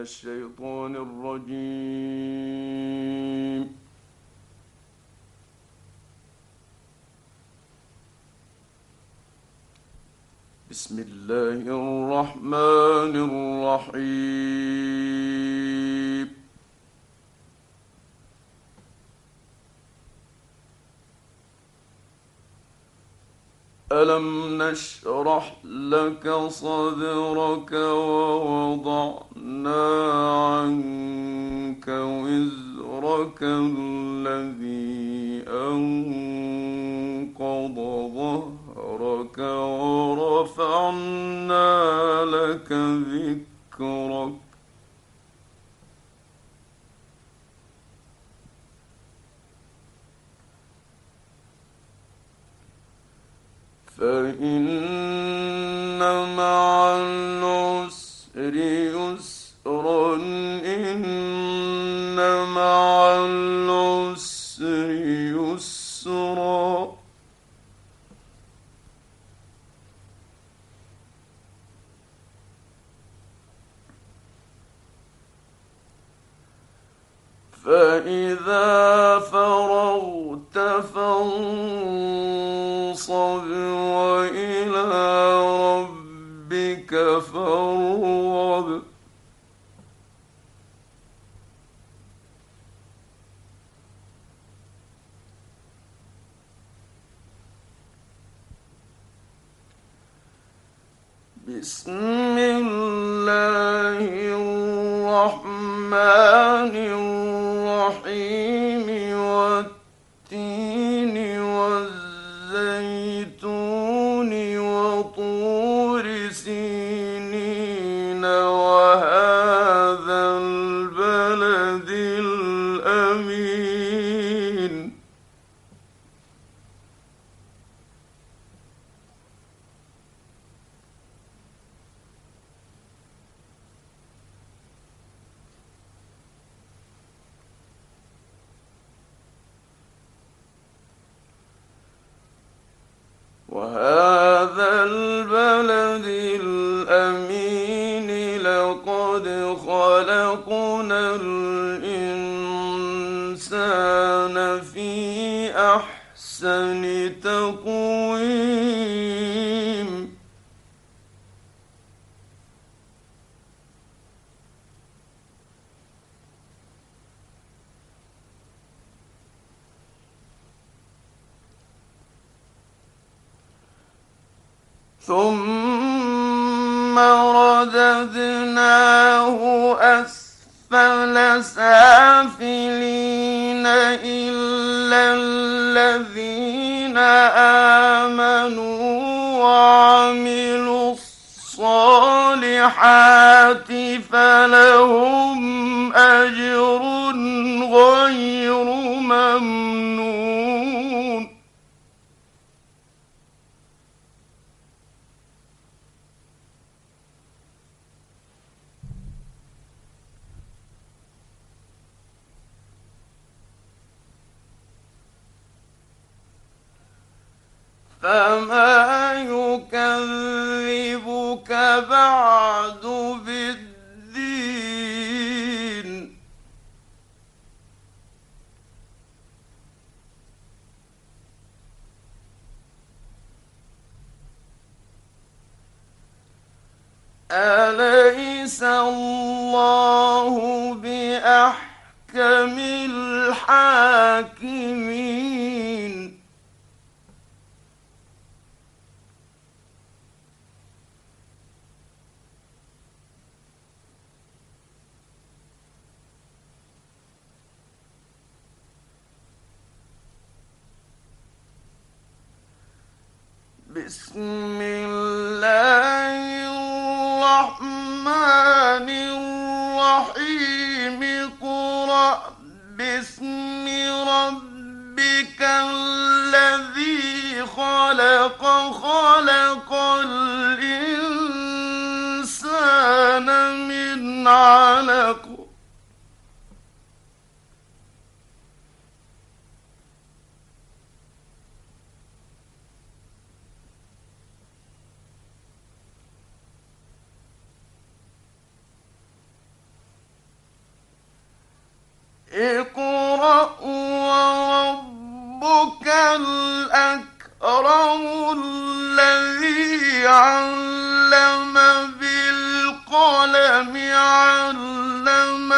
الشيطان الرجيم. بسم الله الرحمن الرحيم. ألم نشرح لك صدرك ووضعنا عنك وزرك الذي أنقض ظهرك ورفعنا لك ذكرك. فإن مع العسر يسرا إن مع العسر يسرا. فإذا فرغت فانصب وإلى ربك فارغب. بسم الله الرحمن الرحيم. والتين والزيتون وطور سينين وهذا البلد الأمين. وهذا البلد الأمين لقد خلقنا الإنسان في أحسن تقويم. ثم رددناه أسفل سافلين إلا الذين آمنوا وعملوا الصالحات فلهم أجر غير ممنون. فما يكذبك بعد بالدين. أليس الله بأحكم الحاكمين. بسم الله الرحمن الرحيم. اقرأ باسم ربك الذي خلق. خلق الإنسان من علق. اقرأ وربك الأكرم الذي علم بالقلم علم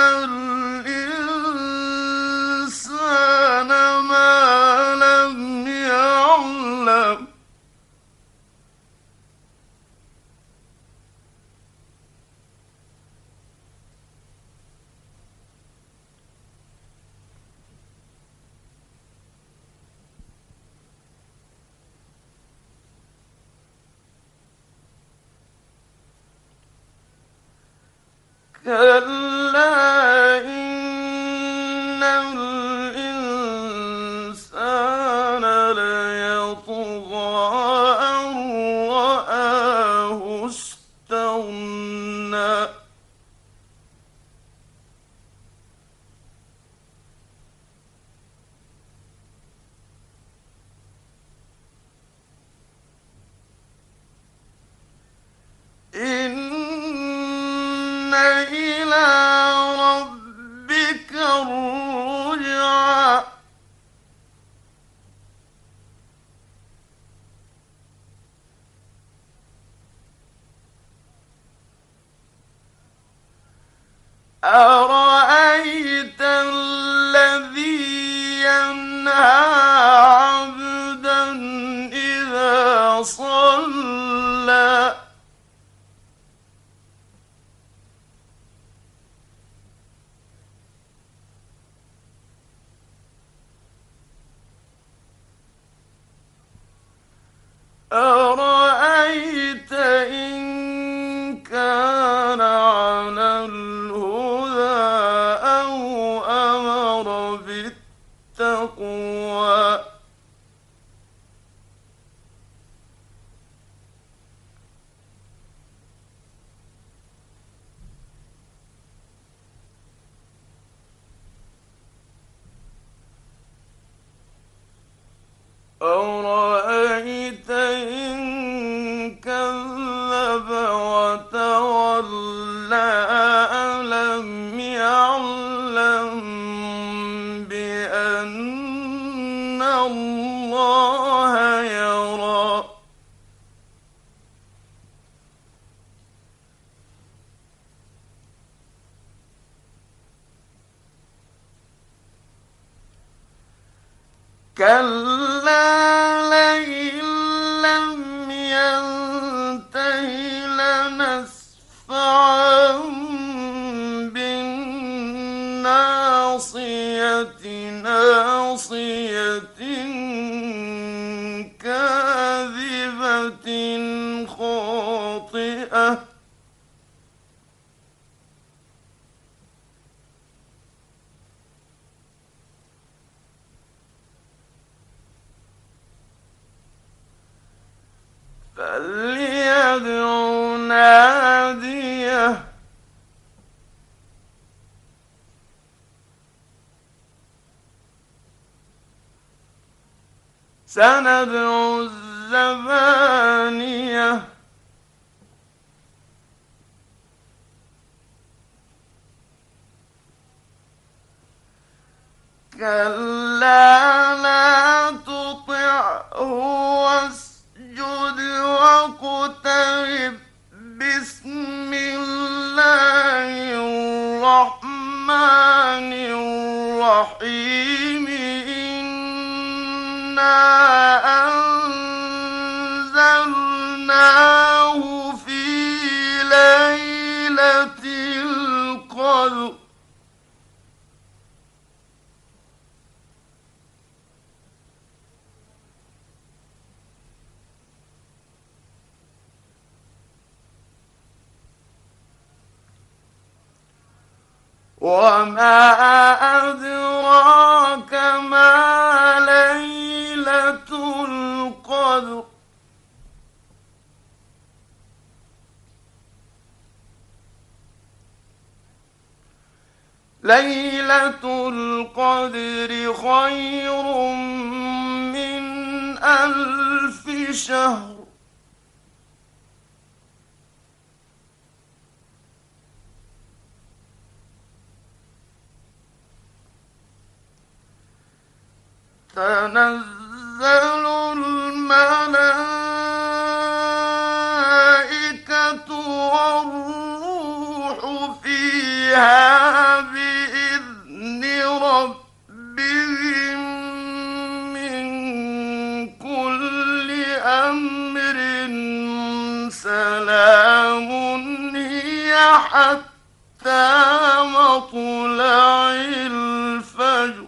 الإنسان ما لم يعلم كلا إن الإنسان ليطغى أن رآه استغنى إن إلى ربك الرجعى أرأيت الذي ينهى عبدا إذا صلى أرأيت إن كان على الهدى أو أمر بالتقوى أرأيت إن كذب وتولى ألم يعلم بأن الله يرى كلا لئن لم ينته لنسفعا بالناصية ناصية كاذبة خاطئة فليدع ناديه سندع الزبانية كلا لا تطعه واسجد واقترب بسم الله الرحمن الرحيم إنا أنزلناه في ليلة القدر وما أدراك ما ليلة القدر ليلة القدر خير من 1000 شهر تنزل الملائكة والروح فيها بإذن ربهم من كل أمر سلام هي حتى مطلع الفجر.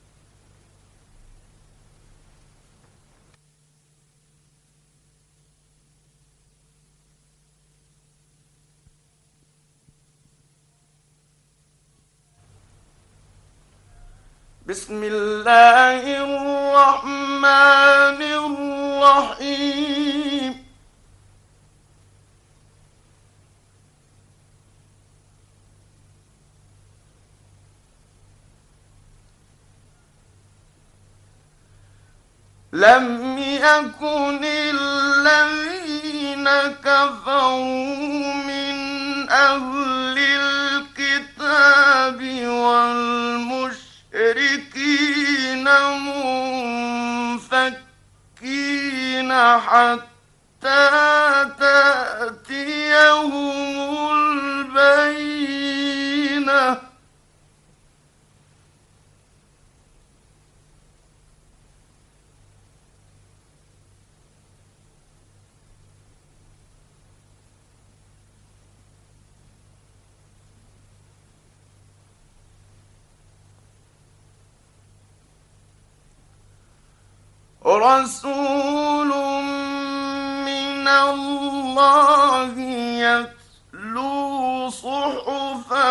بسم الله الرحمن الرحيم. لم يكن الذين كفروا من أهل الكتاب والمشركين منفكين حتى تأتيهم البينة. رسول من الله يتلو صحفا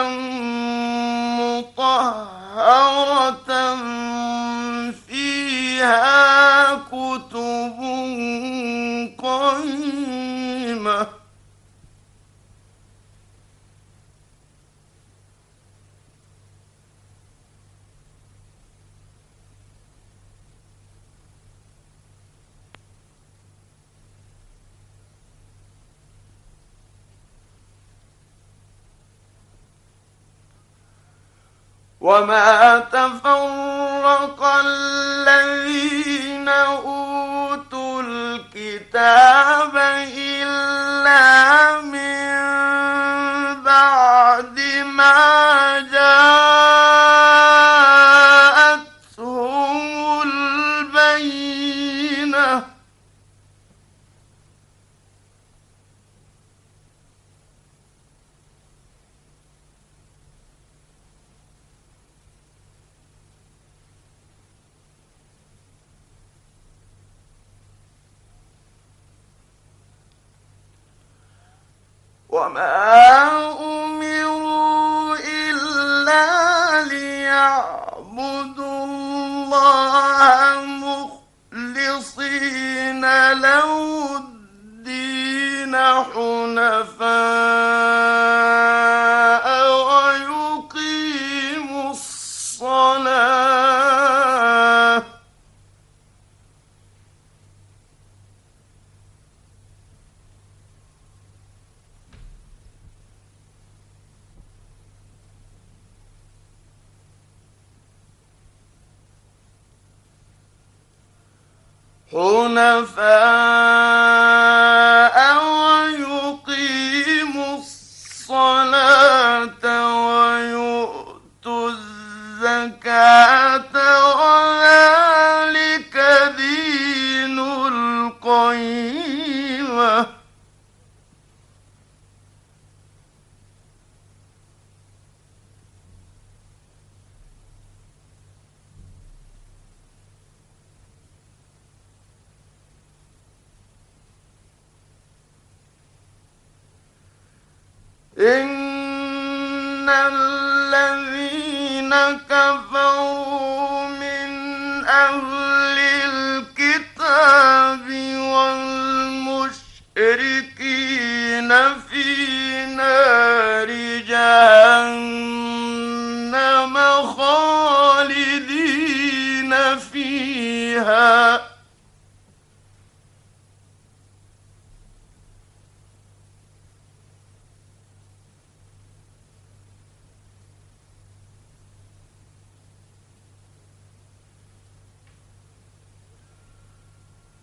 مطهرة فيها كتب قيمة. وما تفرق الذين أوتوا الكتاب إلا من بعد ما جاءتهم البينة. وما أمروا إلا ليعبدوا الله مخلصين له الدين حنفاء ويقيموا الصلاة. حنفاء ويقيموا الصلاة ويؤتوا الزكاة وذلك دين القيمة. إن الذين كفروا من أهل الكتاب والمشركين في نار جهنم خالدين فيها.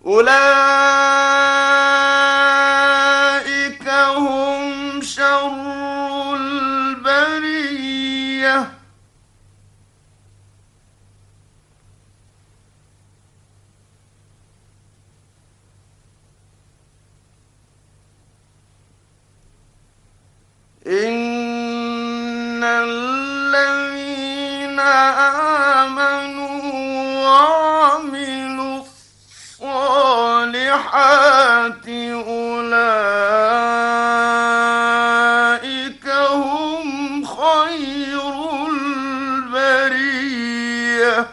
أولئك هم شر البرية. إن الذين آمنوا وعملوا الصالحات أولئك هم خير البرية.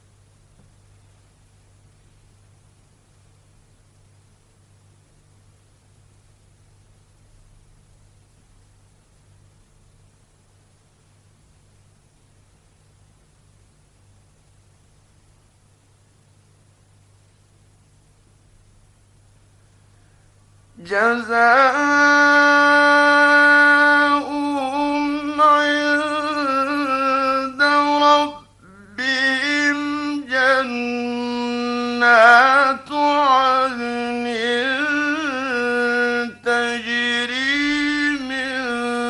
جزاؤهم عند ربهم جنات عدن تجري من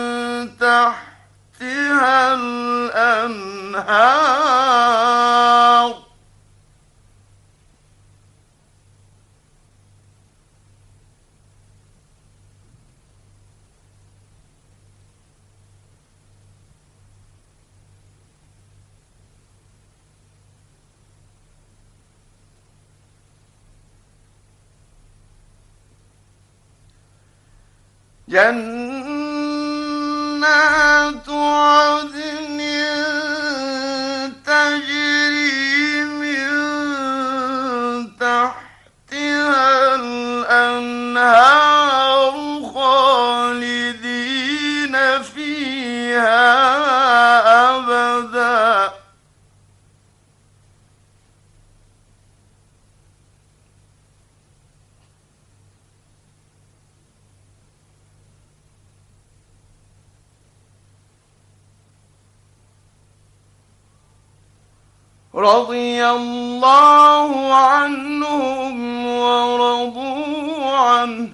تحتها الأنهار جنات عدن تجري من تحتها الأنهار خالدين فيها أبدا. رضي الله عنهم ورضوا عنه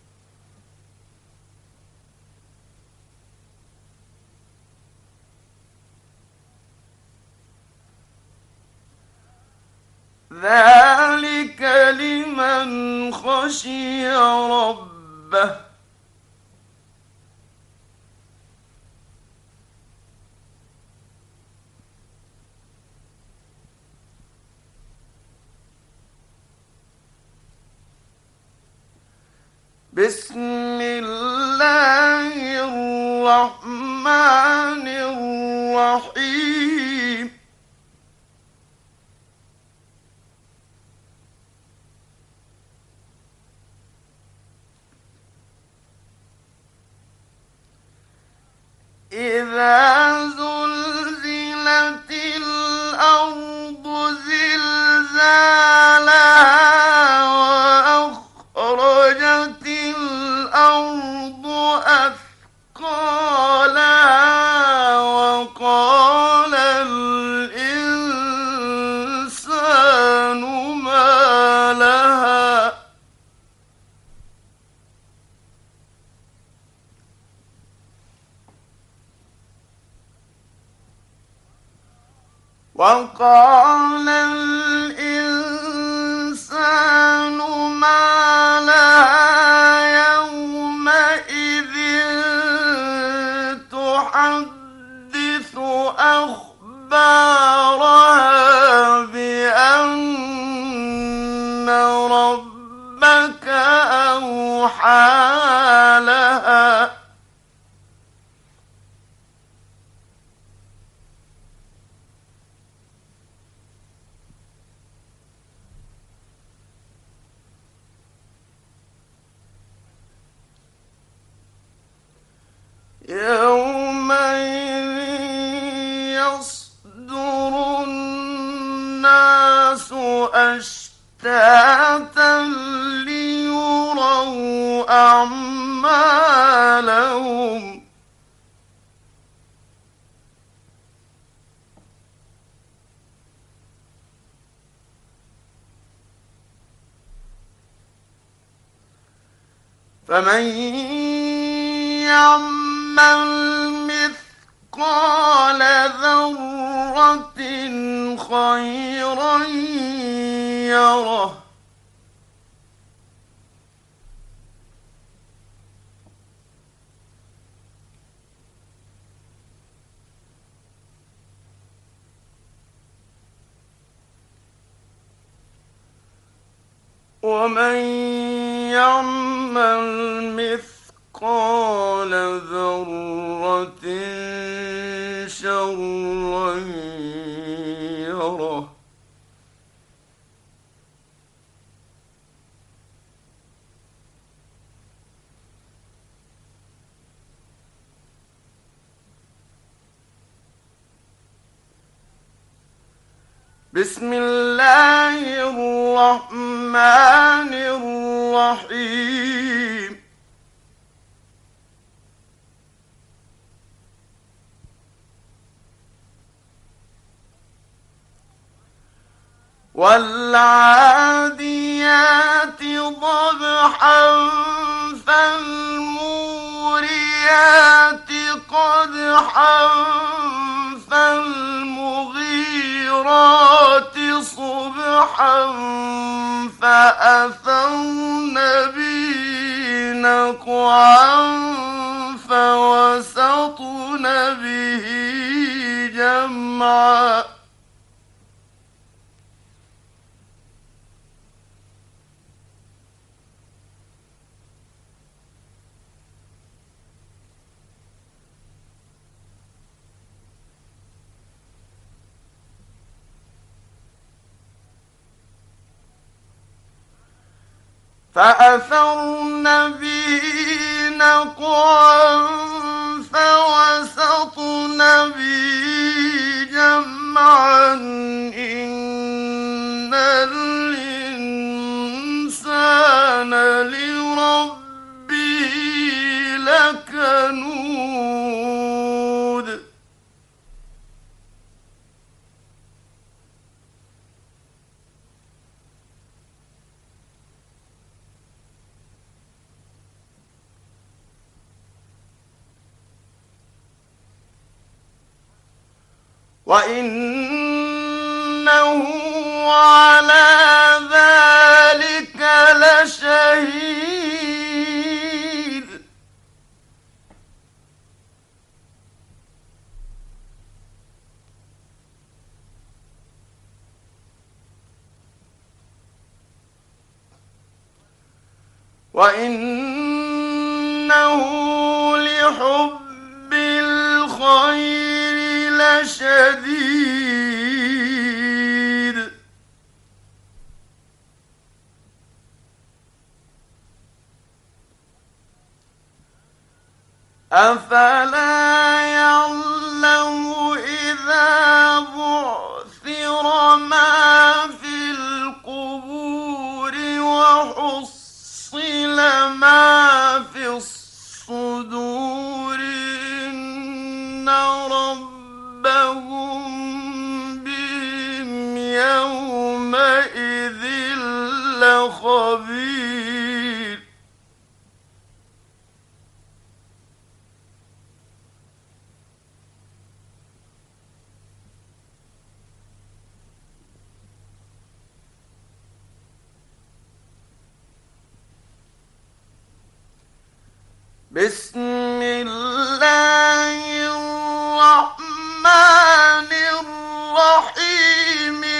ذلك لمن خشي ربه. بسم الله الرحمن الرحيم. إذا زلزلت الأرض زلزالها وأخرجت الأرض أثقالها وقال الإنسان ما لها وقال الإنسان ما لها يومئذ تحدث أخبارها بأن ربك أوحى لها يومئذ يصدر الناس أشتاتا ليروا أعمالهم فمن يعمل مثقال ذرة خيرا يره ومن يعمل مثقال ذرة شرا يره بسم الله الرحمن الرحيم والعاديات ضبحا فالموريات قدحا فالمغيرات صبحا فأثرن به نقعا فوسطن به جمعا فأثرن به نقعا فوسطن به جمعا إن الإنسان لربه لكنود وإنه على ذلك لشهيد وإنه لحب الخير لشديد أفلا يعلم إذا بعثر ما في القبور وحصل ما في الصدور إن ربهم بهم يومئذ لخبير بسم الله الرحمن الرحيم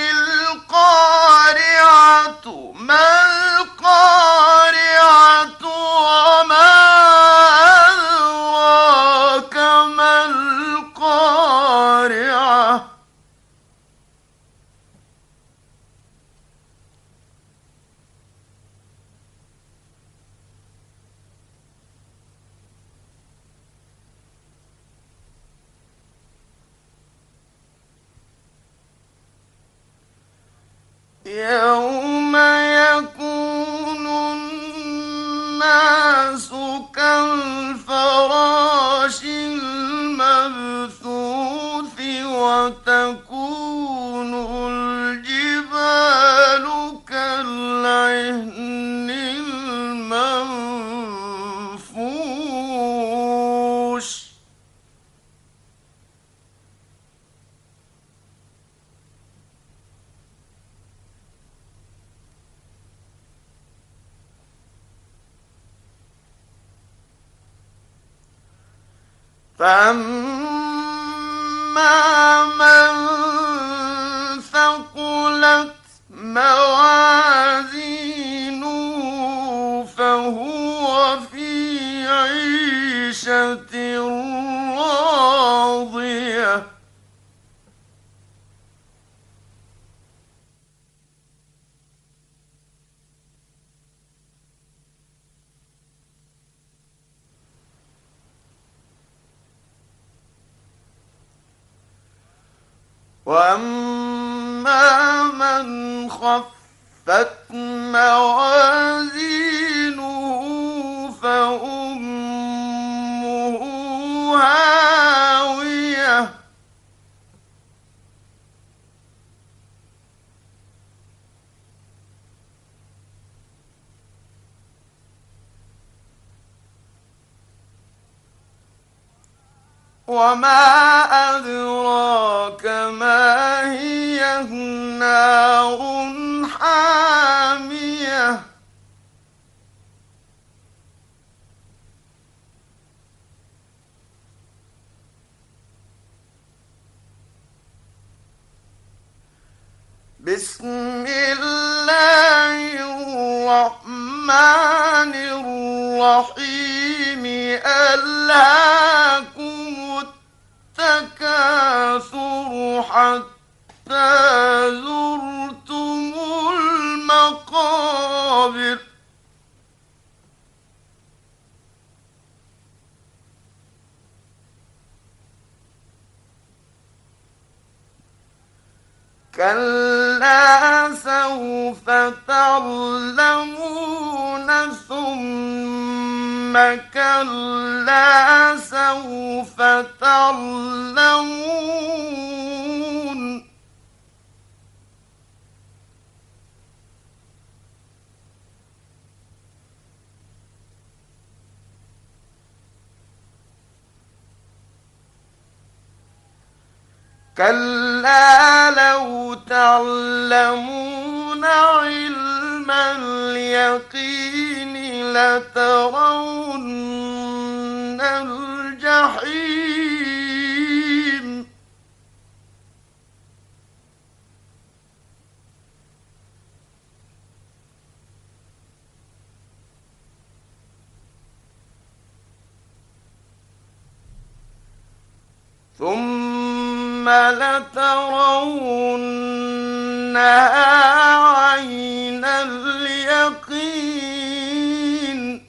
القارعة ما القارعة وما أدراك ما القارعة يوم يكون الناس كالفراش المبثوث وتكون الجبال كالعهن المنفوش فأما من ثقلت موازينه فهو في عيشة راضية وأما من خفت موازينه فأمه هاوية وما أدراك ما هي نار حامية بسم الله الرحمن الرحيم ألهاكم التكاثر حتى زرتم المقابر كلا سوف تعلمون ثم كلا سوف تعلمون كلا لو تعلمون علم اليقين لترون الجحيم ثم لترونها عين اليقين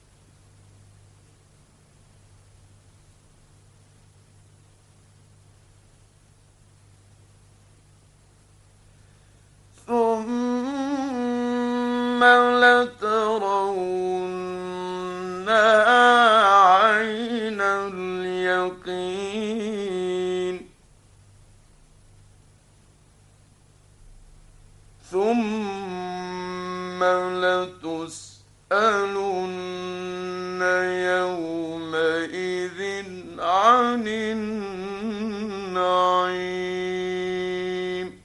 ثم لترونها عين اليقين ثم لتسألن يومئذ عن النعيم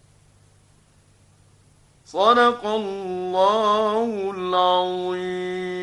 صدق الله العظيم